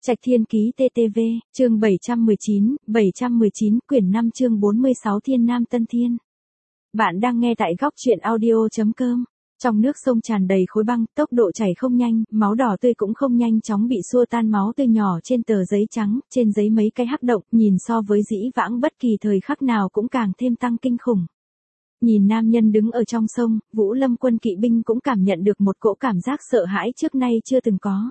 Trạch Thiên Ký TTV, chương 719, quyển 5 chương 46 Thiên Nam Tân Thiên. Bạn đang nghe tại góc truyện audio.com. Trong nước sông tràn đầy khối băng, tốc độ chảy không nhanh, máu đỏ tươi cũng không nhanh chóng bị xua tan, máu tươi nhỏ trên tờ giấy trắng, trên giấy mấy cái hắc động, nhìn so với dĩ vãng bất kỳ thời khắc nào cũng càng thêm tăng kinh khủng. Nhìn nam nhân đứng ở trong sông, Vũ Lâm quân kỵ binh cũng cảm nhận được một cỗ cảm giác sợ hãi trước nay chưa từng có.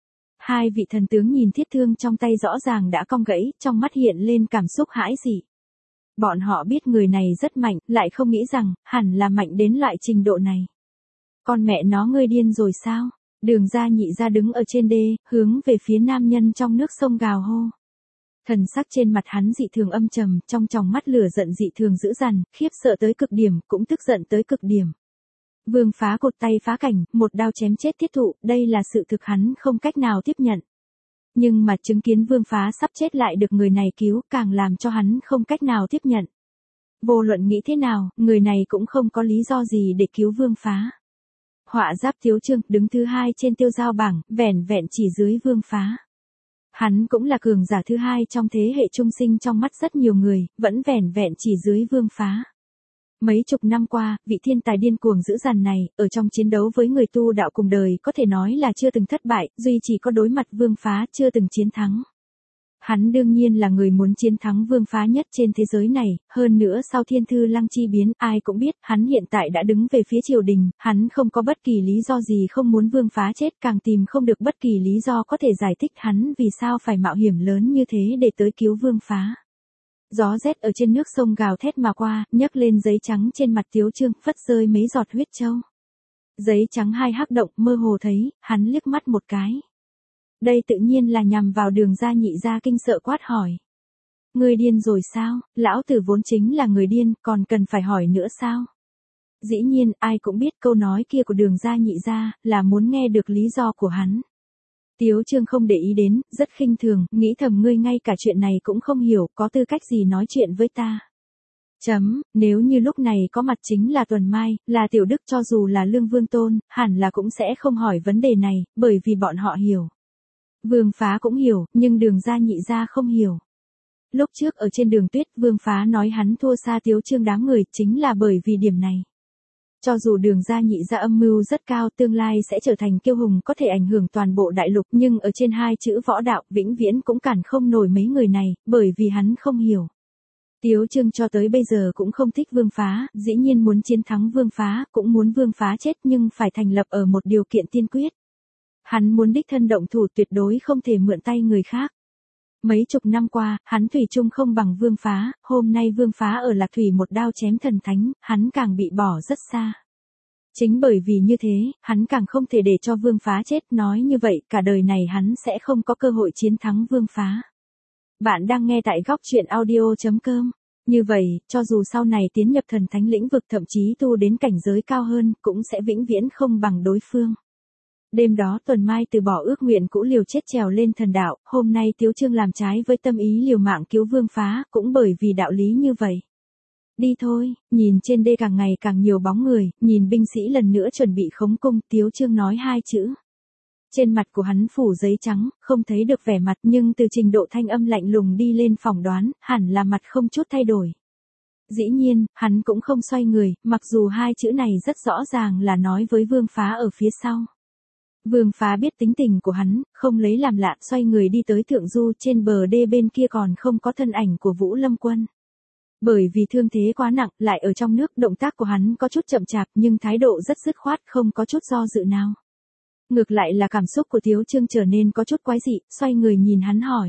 Hai vị thần tướng nhìn thiết thương trong tay rõ ràng đã cong gãy, trong mắt hiện lên cảm xúc hãi dị. Bọn họ biết người này rất mạnh, lại không nghĩ rằng, hẳn là mạnh đến loại trình độ này. Con mẹ nó, ngươi điên rồi sao? Đường Gia Nhị Gia đứng ở trên đê, hướng về phía nam nhân trong nước sông gào hô. Thần sắc trên mặt hắn dị thường âm trầm, trong tròng mắt lửa giận dị thường dữ dằn, khiếp sợ tới cực điểm, cũng tức giận tới cực điểm. Vương Phá cột tay phá cảnh, một đao chém chết Tiết Thụ, đây là sự thực hắn không cách nào tiếp nhận. Nhưng mà chứng kiến Vương Phá sắp chết lại được người này cứu, càng làm cho hắn không cách nào tiếp nhận. Vô luận nghĩ thế nào, người này cũng không có lý do gì để cứu Vương Phá. Họa Giáp Tiếu Trương đứng thứ hai trên tiêu giao bảng, vẻn vẹn chỉ dưới Vương Phá. Hắn cũng là cường giả thứ hai trong thế hệ trung sinh trong mắt rất nhiều người, vẫn vẻn vẹn chỉ dưới Vương Phá. Mấy chục năm qua, vị thiên tài điên cuồng dữ dằn này, ở trong chiến đấu với người tu đạo cùng đời có thể nói là chưa từng thất bại, duy chỉ có đối mặt Vương Phá chưa từng chiến thắng. Hắn đương nhiên là người muốn chiến thắng Vương Phá nhất trên thế giới này, hơn nữa sau Thiên Thư Lăng chi biến, ai cũng biết, hắn hiện tại đã đứng về phía triều đình, hắn không có bất kỳ lý do gì không muốn Vương Phá chết, càng tìm không được bất kỳ lý do có thể giải thích hắn vì sao phải mạo hiểm lớn như thế để tới cứu Vương Phá. Gió rét ở trên nước sông gào thét mà qua, nhấc lên giấy trắng trên mặt Tiếu Trương, phất rơi mấy giọt huyết châu. Giấy trắng hai hắc động, mơ hồ thấy, hắn liếc mắt một cái. Đây tự nhiên là nhằm vào Đường Gia Nhị Gia, kinh sợ quát hỏi. Ngươi điên rồi sao, lão tử vốn chính là người điên, còn cần phải hỏi nữa sao? Dĩ nhiên, ai cũng biết câu nói kia của Đường Gia Nhị Gia, là muốn nghe được lý do của hắn. Tiếu Trương không để ý đến, rất khinh thường, nghĩ thầm ngươi ngay cả chuyện này cũng không hiểu, có tư cách gì nói chuyện với ta. Nếu như lúc này có mặt chính là Tuần Mai, là Tiểu Đức, cho dù là Lương Vương Tôn, hẳn là cũng sẽ không hỏi vấn đề này, bởi vì bọn họ hiểu. Vương Phá cũng hiểu, nhưng Đường Gia Nhị Gia không hiểu. Lúc trước ở trên đường tuyết, Vương Phá nói hắn thua xa Tiếu Trương đám người, chính là bởi vì điểm này. Cho dù Đường Gia Nhị Gia âm mưu rất cao, tương lai sẽ trở thành kiêu hùng có thể ảnh hưởng toàn bộ đại lục, nhưng ở trên hai chữ võ đạo, vĩnh viễn cũng cản không nổi mấy người này, bởi vì hắn không hiểu. Tiếu Trương cho tới bây giờ cũng không thích Vương Phá, dĩ nhiên muốn chiến thắng Vương Phá, cũng muốn Vương Phá chết, nhưng phải thành lập ở một điều kiện tiên quyết. Hắn muốn đích thân động thủ, tuyệt đối không thể mượn tay người khác. Mấy chục năm qua, hắn thủy chung không bằng Vương Phá, hôm nay Vương Phá ở Lạc Thủy một đao chém thần thánh, hắn càng bị bỏ rất xa. Chính bởi vì như thế, hắn càng không thể để cho Vương Phá chết, nói như vậy, cả đời này hắn sẽ không có cơ hội chiến thắng Vương Phá. Bạn đang nghe tại góc truyện audio.com. Như vậy, cho dù sau này tiến nhập thần thánh lĩnh vực, thậm chí tu đến cảnh giới cao hơn, cũng sẽ vĩnh viễn không bằng đối phương. Đêm đó Tuần Mai từ bỏ ước nguyện cũ liều chết trèo lên thần đạo, hôm nay Tiếu Trương làm trái với tâm ý liều mạng cứu Vương Phá, cũng bởi vì đạo lý như vậy. Đi thôi, nhìn trên đê càng ngày càng nhiều bóng người, nhìn binh sĩ lần nữa chuẩn bị khống cung, Tiếu Trương nói hai chữ. Trên mặt của hắn phủ giấy trắng, không thấy được vẻ mặt, nhưng từ trình độ thanh âm lạnh lùng đi lên phỏng đoán, hẳn là mặt không chút thay đổi. Dĩ nhiên, hắn cũng không xoay người, mặc dù hai chữ này rất rõ ràng là nói với Vương Phá ở phía sau. Vương Phá biết tính tình của hắn, không lấy làm lạ, xoay người đi tới thượng du, trên bờ đê bên kia còn không có thân ảnh của Vũ Lâm quân. Bởi vì thương thế quá nặng, lại ở trong nước, động tác của hắn có chút chậm chạp, nhưng thái độ rất dứt khoát, không có chút do dự nào. Ngược lại là cảm xúc của Tiếu Trương trở nên có chút quái dị, xoay người nhìn hắn hỏi.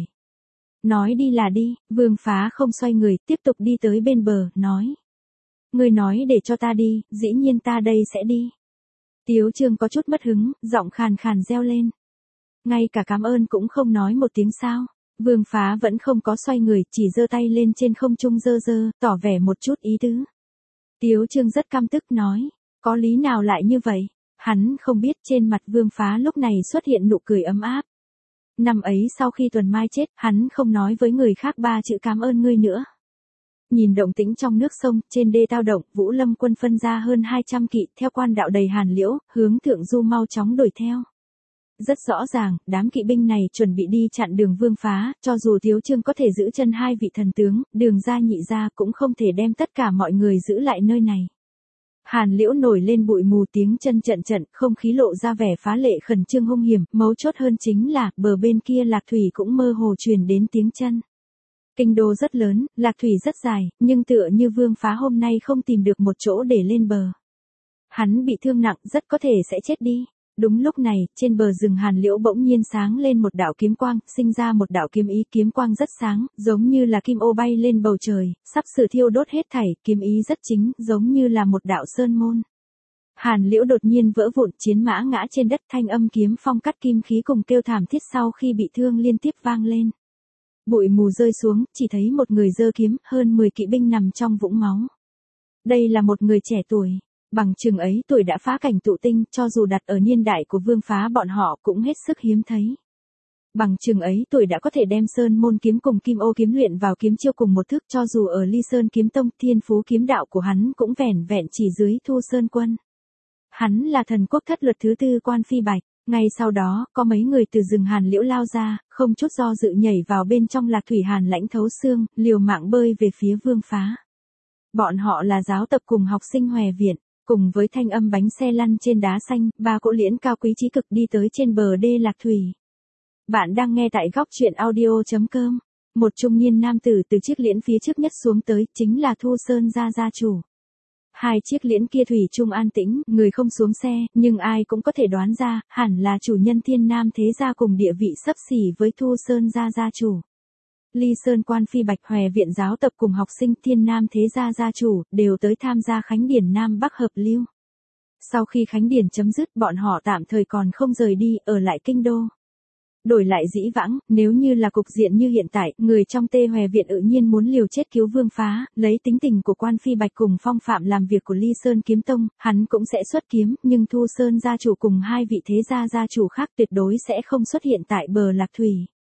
Nói đi là đi, Vương Phá không xoay người, tiếp tục đi tới bên bờ, nói. Ngươi nói để cho ta đi, dĩ nhiên ta đây sẽ đi. Tiếu Trương có chút mất hứng, giọng khàn khàn reo lên. Ngay cả cảm ơn cũng không nói một tiếng sao. Vương Phá vẫn không có xoay người, chỉ giơ tay lên trên không trung giơ, tỏ vẻ một chút ý tứ. Tiếu Trương rất căm tức nói, có lý nào lại như vậy? Hắn không biết trên mặt Vương Phá lúc này xuất hiện nụ cười ấm áp. Năm ấy sau khi Tuần Mai chết, hắn không nói với người khác ba chữ cảm ơn ngươi nữa. Nhìn động tĩnh trong nước sông, trên đê tao động, Vũ Lâm quân phân ra hơn 200 kỵ, theo quan đạo đầy hàn liễu, hướng thượng du mau chóng đuổi theo. Rất rõ ràng, đám kỵ binh này chuẩn bị đi chặn đường Vương Phá, cho dù Thiếu Chương có thể giữ chân hai vị thần tướng, Đường gia Nhị gia cũng không thể đem tất cả mọi người giữ lại nơi này. Hàn Liễu nổi lên bụi mù, tiếng chân trận trận, không khí lộ ra vẻ phá lệ khẩn trương hung hiểm, mấu chốt hơn chính là, bờ bên kia Lạc Thủy cũng mơ hồ truyền đến tiếng chân. Kinh đô rất lớn, Lạc Thủy rất dài, nhưng tựa như Vương Phá hôm nay không tìm được một chỗ để lên bờ. Hắn bị thương nặng, rất có thể sẽ chết đi. Đúng lúc này, trên bờ rừng Hàn Liễu bỗng nhiên sáng lên một đạo kiếm quang, sinh ra một đạo kiếm ý, kiếm quang rất sáng, giống như là kim ô bay lên bầu trời, sắp sửa thiêu đốt hết thảy, kiếm ý rất chính, giống như là một đạo sơn môn. Hàn Liễu đột nhiên vỡ vụn, chiến mã ngã trên đất, thanh âm kiếm phong cắt kim khí cùng kêu thảm thiết sau khi bị thương liên tiếp vang lên. Bụi mù rơi xuống, chỉ thấy một người giơ kiếm, hơn 10 kỵ binh nằm trong vũng máu. Đây là một người trẻ tuổi. Bằng chừng ấy tuổi đã phá cảnh tụ tinh, cho dù đặt ở niên đại của Vương Phá bọn họ cũng hết sức hiếm thấy. Bằng chừng ấy tuổi đã có thể đem Sơn môn kiếm cùng Kim ô kiếm luyện vào kiếm chiêu cùng một thức, cho dù ở Ly Sơn kiếm tông, thiên phú kiếm đạo của hắn cũng vẻn vẹn chỉ dưới Thu Sơn quân. Hắn là thần quốc thất luật thứ tư Quan Phi Bạch. Ngay sau đó, có mấy người từ rừng Hàn Liễu lao ra, không chút do dự nhảy vào bên trong Lạc Thủy hàn lãnh thấu xương, liều mạng bơi về phía Vương Phá. Bọn họ là giáo tập cùng học sinh Hòe viện. Cùng với thanh âm bánh xe lăn trên đá xanh, ba cỗ liễn cao quý chí cực đi tới trên bờ đê Lạc Thủy. Bạn đang nghe tại góc truyện audio.com. Một trung niên nam tử từ chiếc liễn phía trước nhất xuống tới, chính là Thu Sơn gia gia chủ. Hai chiếc liễn kia thủy chung an tĩnh, người không xuống xe, nhưng ai cũng có thể đoán ra, hẳn là chủ nhân Thiên Nam thế gia cùng địa vị xấp xỉ với Thu Sơn gia gia chủ. Ly Sơn Quan Phi Bạch Hòe viện giáo tập cùng học sinh Thiên Nam thế gia gia chủ, đều tới tham gia khánh điển Nam Bắc hợp lưu. Sau khi khánh điển chấm dứt, bọn họ tạm thời còn không rời đi, ở lại kinh đô. Đổi lại dĩ vãng, nếu như là cục diện như hiện tại, người trong Tê Hòe viện tự nhiên muốn liều chết cứu Vương Phá, lấy tính tình của Quan Phi Bạch cùng phong phạm làm việc của Ly Sơn kiếm tông, hắn cũng sẽ xuất kiếm, nhưng Thu Sơn gia chủ cùng hai vị thế gia gia chủ khác tuyệt đối sẽ không xuất hiện tại bờ Lạc Thủy.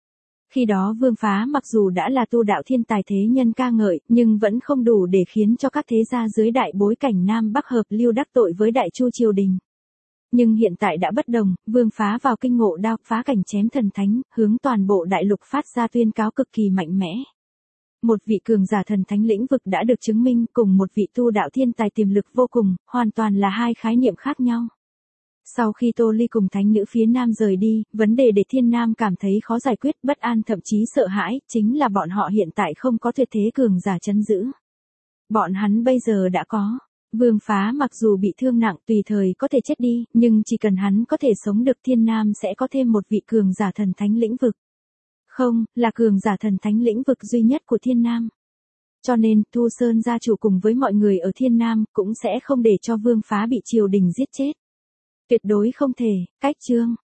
Khi đó Vương Phá mặc dù đã là tu đạo thiên tài thế nhân ca ngợi, nhưng vẫn không đủ để khiến cho các thế gia dưới đại bối cảnh Nam Bắc hợp lưu đắc tội với Đại Chu triều đình. Nhưng hiện tại đã bất đồng, Vương Phá vào kinh ngộ đao, phá cảnh chém thần thánh, hướng toàn bộ đại lục phát ra tuyên cáo cực kỳ mạnh mẽ. Một vị cường giả thần thánh lĩnh vực đã được chứng minh, cùng một vị tu đạo thiên tài tiềm lực vô cùng, hoàn toàn là hai khái niệm khác nhau. Sau khi Tô Ly cùng thánh nữ phía Nam rời đi, vấn đề để Thiên Nam cảm thấy khó giải quyết, bất an thậm chí sợ hãi, chính là bọn họ hiện tại không có tuyệt thế cường giả trấn giữ. Bọn hắn bây giờ đã có. Vương Phá mặc dù bị thương nặng tùy thời có thể chết đi, nhưng chỉ cần hắn có thể sống được Thiên Nam sẽ có thêm một vị cường giả thần thánh lĩnh vực. Không, là cường giả thần thánh lĩnh vực duy nhất của Thiên Nam. Cho nên, Thu Sơn gia chủ cùng với mọi người ở Thiên Nam cũng sẽ không để cho Vương Phá bị triều đình giết chết. Tuyệt đối không thể, cách chương.